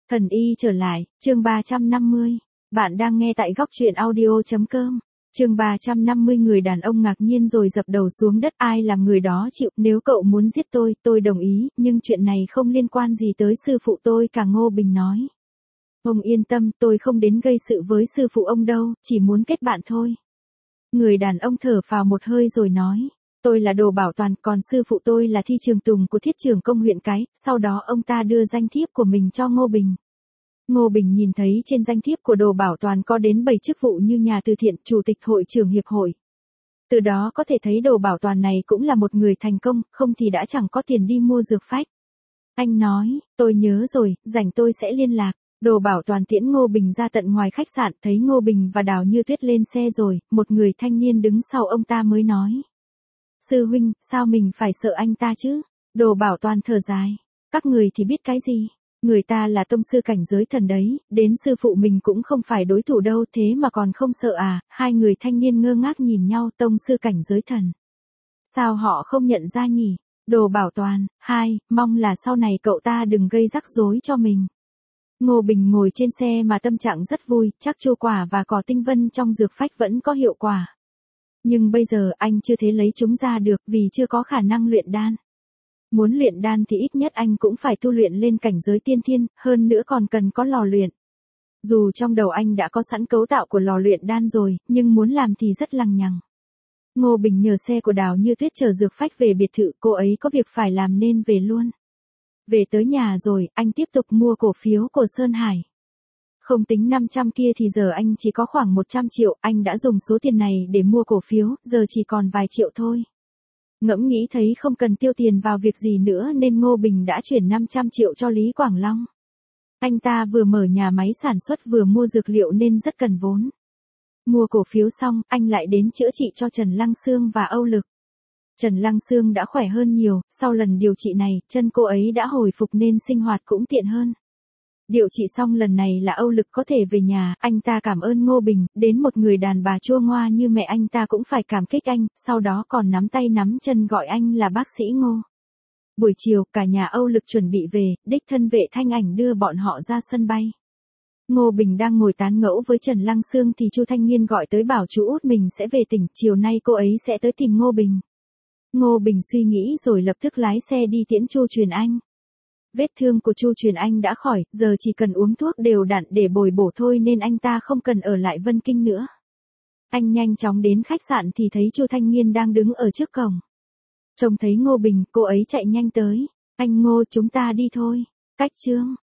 Thần y trở lại, chương 350. Bạn đang nghe tại góc truyện audio.com. Chương 350 người đàn ông ngạc nhiên rồi dập đầu xuống đất, ai làm người đó chịu, nếu cậu muốn giết tôi đồng ý, nhưng chuyện này không liên quan gì tới sư phụ tôi cả, Ngô Bình nói. Ông yên tâm, tôi không đến gây sự với sư phụ ông đâu, chỉ muốn kết bạn thôi. Người đàn ông thở phào một hơi rồi nói. Tôi là Đồ Bảo Toàn, còn sư phụ tôi là Thi Trường Tùng của Thiết Trường Công huyện Cái, sau đó ông ta đưa danh thiếp của mình cho Ngô Bình. Ngô Bình nhìn thấy trên danh thiếp của Đồ Bảo Toàn có đến 7 chức vụ như nhà từ thiện, chủ tịch hội trưởng hiệp hội. Từ đó có thể thấy Đồ Bảo Toàn này cũng là một người thành công, không thì đã chẳng có tiền đi mua dược phách. Anh nói, tôi nhớ rồi, rảnh tôi sẽ liên lạc. Đồ Bảo Toàn tiễn Ngô Bình ra tận ngoài khách sạn, thấy Ngô Bình và Đào Như Tuyết lên xe rồi, một người thanh niên đứng sau ông ta mới nói. Sư huynh, sao mình phải sợ anh ta chứ? Đồ Bảo Toàn thở dài. Các người thì biết cái gì? Người ta là tông sư cảnh giới thần đấy, đến sư phụ mình cũng không phải đối thủ đâu, thế mà còn không sợ à? Hai người thanh niên ngơ ngác nhìn nhau, tông sư cảnh giới thần. Sao họ không nhận ra nhỉ? Đồ Bảo Toàn, mong là sau này cậu ta đừng gây rắc rối cho mình. Ngô Bình ngồi trên xe mà tâm trạng rất vui, chắc chu quả và cỏ tinh vân trong dược phách vẫn có hiệu quả. Nhưng bây giờ anh chưa thể lấy chúng ra được vì chưa có khả năng luyện đan. Muốn luyện đan thì ít nhất anh cũng phải tu luyện lên cảnh giới tiên thiên, hơn nữa còn cần có lò luyện. Dù trong đầu anh đã có sẵn cấu tạo của lò luyện đan rồi, nhưng muốn làm thì rất lằng nhằng. Ngô Bình nhờ xe của Đào Như Tuyết chở dược phách về biệt thự, cô ấy có việc phải làm nên về luôn. Về tới nhà rồi, anh tiếp tục mua cổ phiếu của Sơn Hải. Không tính 500 kia thì giờ anh chỉ có khoảng 100 triệu, anh đã dùng số tiền này để mua cổ phiếu, giờ chỉ còn vài triệu thôi. Ngẫm nghĩ thấy không cần tiêu tiền vào việc gì nữa nên Ngô Bình đã chuyển 500 triệu cho Lý Quảng Long. Anh ta vừa mở nhà máy sản xuất vừa mua dược liệu nên rất cần vốn. Mua cổ phiếu xong, anh lại đến chữa trị cho Trần Lăng Sương và Âu Lực. Trần Lăng Sương đã khỏe hơn nhiều, sau lần điều trị này, chân cô ấy đã hồi phục nên sinh hoạt cũng tiện hơn. Điều trị xong lần này là Âu Lực có thể về nhà, anh ta cảm ơn Ngô Bình, đến một người đàn bà chua ngoa như mẹ anh ta cũng phải cảm kích anh, sau đó còn nắm tay nắm chân gọi anh là bác sĩ Ngô. Buổi chiều, cả nhà Âu Lực chuẩn bị về, đích thân Vệ Thanh Ảnh đưa bọn họ ra sân bay. Ngô Bình đang ngồi tán gẫu với Trần Lăng Sương thì Chu Thanh Nghiên gọi tới bảo chú út mình sẽ về tỉnh, chiều nay cô ấy sẽ tới tìm Ngô Bình. Ngô Bình suy nghĩ rồi lập tức lái xe đi tiễn Chu Truyền Anh. Vết thương của Chu Truyền Anh đã khỏi, giờ chỉ cần uống thuốc đều đặn để bồi bổ thôi nên anh ta không cần ở lại Vân Kinh nữa. Anh nhanh chóng đến khách sạn thì thấy Chu Thanh Nghiên đang đứng ở trước cổng. Trông thấy Ngô Bình, cô ấy chạy nhanh tới. Anh Ngô, chúng ta đi thôi. Cách chương.